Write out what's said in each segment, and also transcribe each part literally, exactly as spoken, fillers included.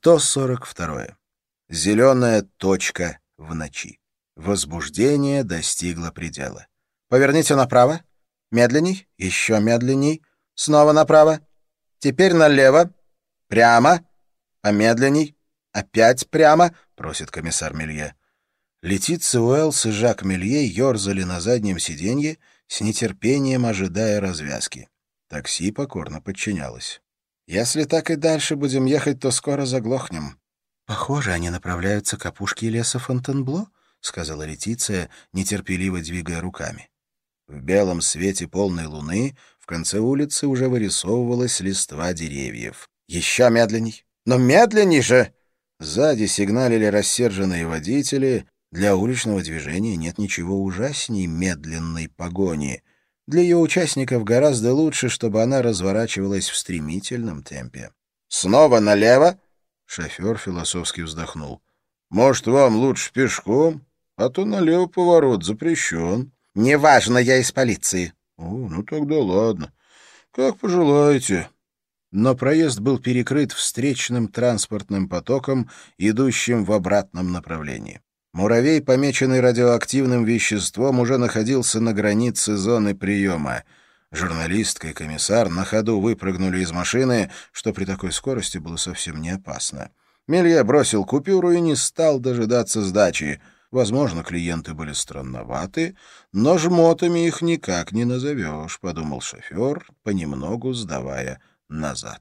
сто сорок два. Зеленая точка в ночи. Возбуждение достигло предела. «Поверните направо. Медленней. Еще медленней. Снова направо. Теперь налево. Прямо. Помедленней. Опять прямо», — просит комиссар Мелье. Летиция Уэллс и Жак Мелье ерзали на заднем сиденье, с нетерпением ожидая развязки. Такси покорно подчинялось. «Если так и дальше будем ехать, то скоро заглохнем». «Похоже, они направляются к опушке леса Фонтенбло», — сказала Летиция, нетерпеливо двигая руками. В белом свете полной луны в конце улицы уже вырисовывалась листва деревьев. «Еще медленней! Но медленней же!» Сзади сигналили рассерженные водители. Для уличного движения нет ничего ужасней медленной погони. Для ее участников гораздо лучше, чтобы она разворачивалась в стремительном темпе. «Снова налево!» Шофер философски вздохнул. «Может, вам лучше пешком? А то налево поворот запрещен». «Неважно, я из полиции». «О, ну тогда ладно. Как пожелаете». Но проезд был перекрыт встречным транспортным потоком, идущим в обратном направлении. Муравей, помеченный радиоактивным веществом, уже находился на границе зоны приема. Журналистка и комиссар на ходу выпрыгнули из машины, что при такой скорости было совсем не опасно. Мелье бросил купюру и не стал дожидаться сдачи. Возможно, клиенты были странноваты, но жмотами их никак не назовешь, — подумал шофер, понемногу сдавая назад.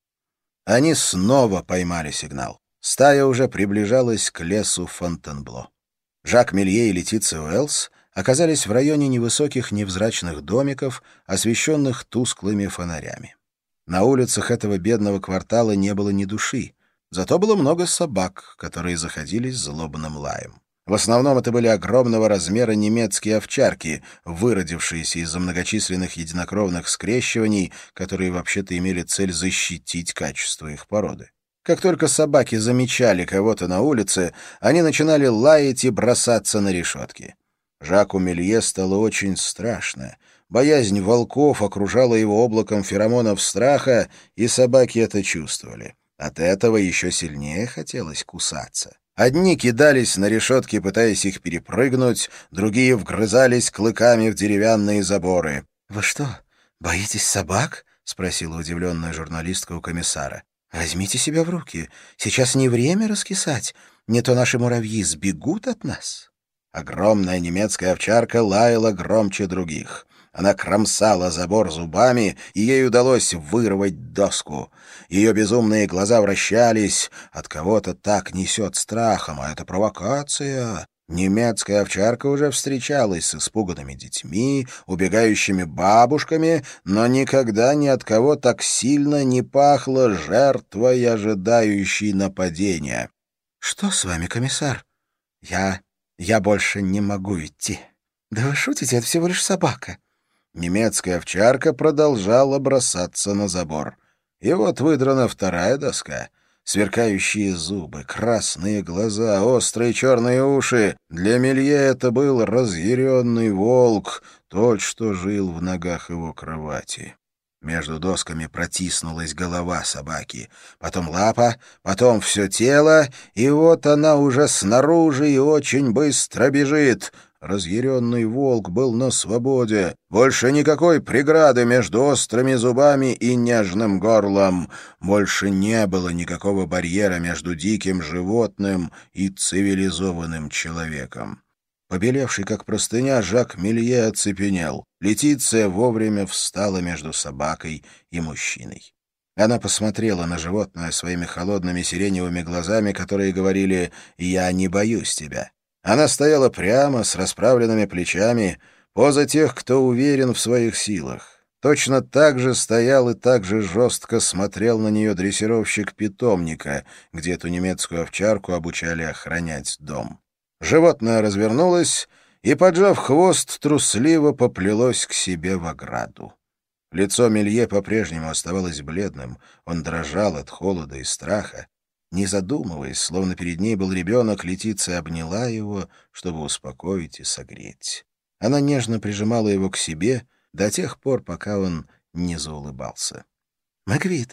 Они снова поймали сигнал. Стая уже приближалась к лесу Фонтенбло. Жак Мелье и Летиция Уэллс оказались в районе невысоких невзрачных домиков, освещенных тусклыми фонарями. На улицах этого бедного квартала не было ни души, зато было много собак, которые заходились злобным лаем. В основном это были огромного размера немецкие овчарки, выродившиеся из-за многочисленных единокровных скрещиваний, которые вообще-то имели цель защитить качество их породы. Как только собаки замечали кого-то на улице, они начинали лаять и бросаться на решетки. Жаку Мелье стало очень страшно. Боязнь волков окружала его облаком феромонов страха, и собаки это чувствовали. От этого еще сильнее хотелось кусаться. Одни кидались на решетки, пытаясь их перепрыгнуть, другие вгрызались клыками в деревянные заборы. «Вы что, боитесь собак?» — спросила удивленная журналистка у комиссара. «Возьмите себя в руки. Сейчас не время раскисать. Не то наши муравьи сбегут от нас». Огромная немецкая овчарка лаяла громче других. Она кромсала забор зубами, и ей удалось вырвать доску. Ее безумные глаза вращались. От кого-то так несет страхом, а это провокация. Немецкая овчарка уже встречалась с испуганными детьми, убегающими бабушками, но никогда ни от кого так сильно не пахло жертвой, ожидающей нападения. «Что с вами, комиссар?» «Я... я больше не могу идти». «Да вы шутите, это всего лишь собака». Немецкая овчарка продолжала бросаться на забор. И вот выдрана вторая доска. Сверкающие зубы, красные глаза, острые черные уши. Для Мелье это был разъяренный волк, тот, что жил в ногах его кровати. Между досками протиснулась голова собаки, потом лапа, потом все тело, и вот она уже снаружи и очень быстро бежит. Разъяренный волк был на свободе. Больше никакой преграды между острыми зубами и нежным горлом. Больше не было никакого барьера между диким животным и цивилизованным человеком. Побелевший, как простыня, Жак Мелье оцепенел. Летиция вовремя встала между собакой и мужчиной. Она посмотрела на животное своими холодными сиреневыми глазами, которые говорили «Я не боюсь тебя». Она стояла прямо, с расправленными плечами, поза тех, кто уверен в своих силах. Точно так же стоял и так же жестко смотрел на нее дрессировщик питомника, где эту немецкую овчарку обучали охранять дом. Животное развернулось и, поджав хвост, трусливо поплелось к себе в ограду. Лицо Мелье по-прежнему оставалось бледным, он дрожал от холода и страха. Не задумываясь, словно перед ней был ребенок, Летиция обняла его, чтобы успокоить и согреть. Она нежно прижимала его к себе до тех пор, пока он не заулыбался. «Мы квиты.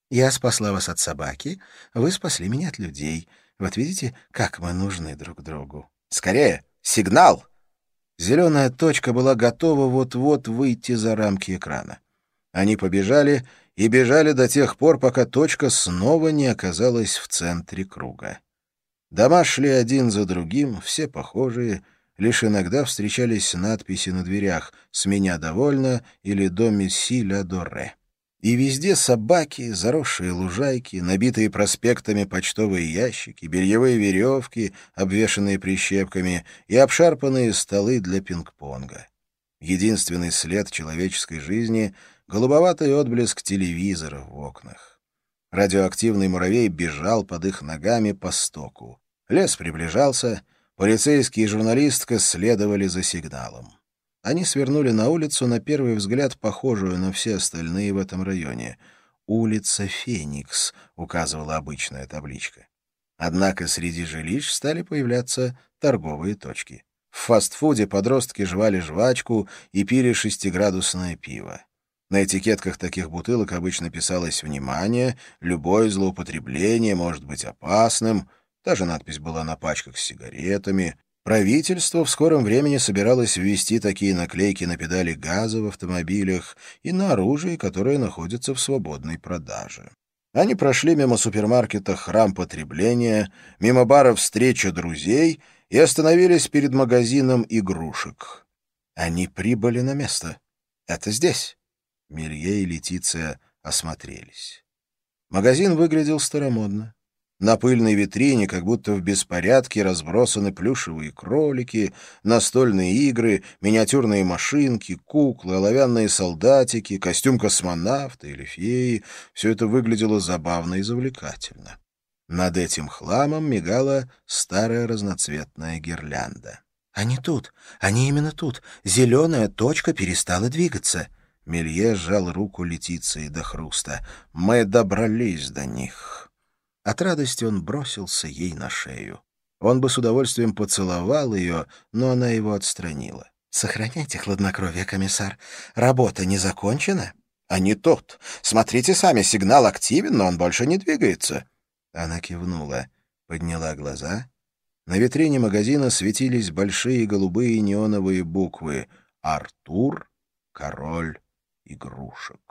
Я спасла вас от собаки, вы спасли меня от людей. Вот видите, как мы нужны друг другу. Скорее! Сигнал!» Зеленая точка была готова вот-вот выйти за рамки экрана. Они побежали и бежали до тех пор, пока точка снова не оказалась в центре круга. Дома шли один за другим, все похожие, лишь иногда встречались надписи на дверях «С меня довольно» или «До месси ля доре». И везде собаки, заросшие лужайки, набитые проспектами почтовые ящики, бельевые веревки, обвешанные прищепками, и обшарпанные столы для пинг-понга. Единственный след человеческой жизни — голубоватый отблеск телевизора в окнах. Радиоактивный муравей бежал под их ногами по стоку. Лес приближался, полицейские и журналистка следовали за сигналом. Они свернули на улицу, на первый взгляд похожую на все остальные в этом районе. «Улица Феникс», — указывала обычная табличка. Однако среди жилищ стали появляться торговые точки. В фастфуде подростки жевали жвачку и пили шестиградусное пиво. На этикетках таких бутылок обычно писалось «Внимание! Любое злоупотребление может быть опасным». Та же надпись была на пачках с сигаретами. Правительство в скором времени собиралось ввести такие наклейки на педали газа в автомобилях и на оружие, которое находится в свободной продаже. Они прошли мимо супермаркета «Храм потребления», мимо бара «Встреча друзей» и остановились перед магазином игрушек. Они прибыли на место. Это здесь. Мелье и Летиция осмотрелись. Магазин выглядел старомодно. На пыльной витрине, как будто в беспорядке, разбросаны плюшевые кролики, настольные игры, миниатюрные машинки, куклы, оловянные солдатики, костюм космонавта или феи. Все это выглядело забавно и завлекательно. Над этим хламом мигала старая разноцветная гирлянда. «Они тут! Они именно тут! Зеленая точка перестала двигаться!» Мелье сжал руку Летиции до хруста. «Мы добрались до них!» От радости он бросился ей на шею. Он бы с удовольствием поцеловал ее, но она его отстранила. «Сохраняйте хладнокровие, комиссар. Работа не закончена?» «А не тот. Смотрите сами, сигнал активен, но он больше не двигается». Она кивнула, подняла глаза. На витрине магазина светились большие голубые неоновые буквы «Артур, король игрушек».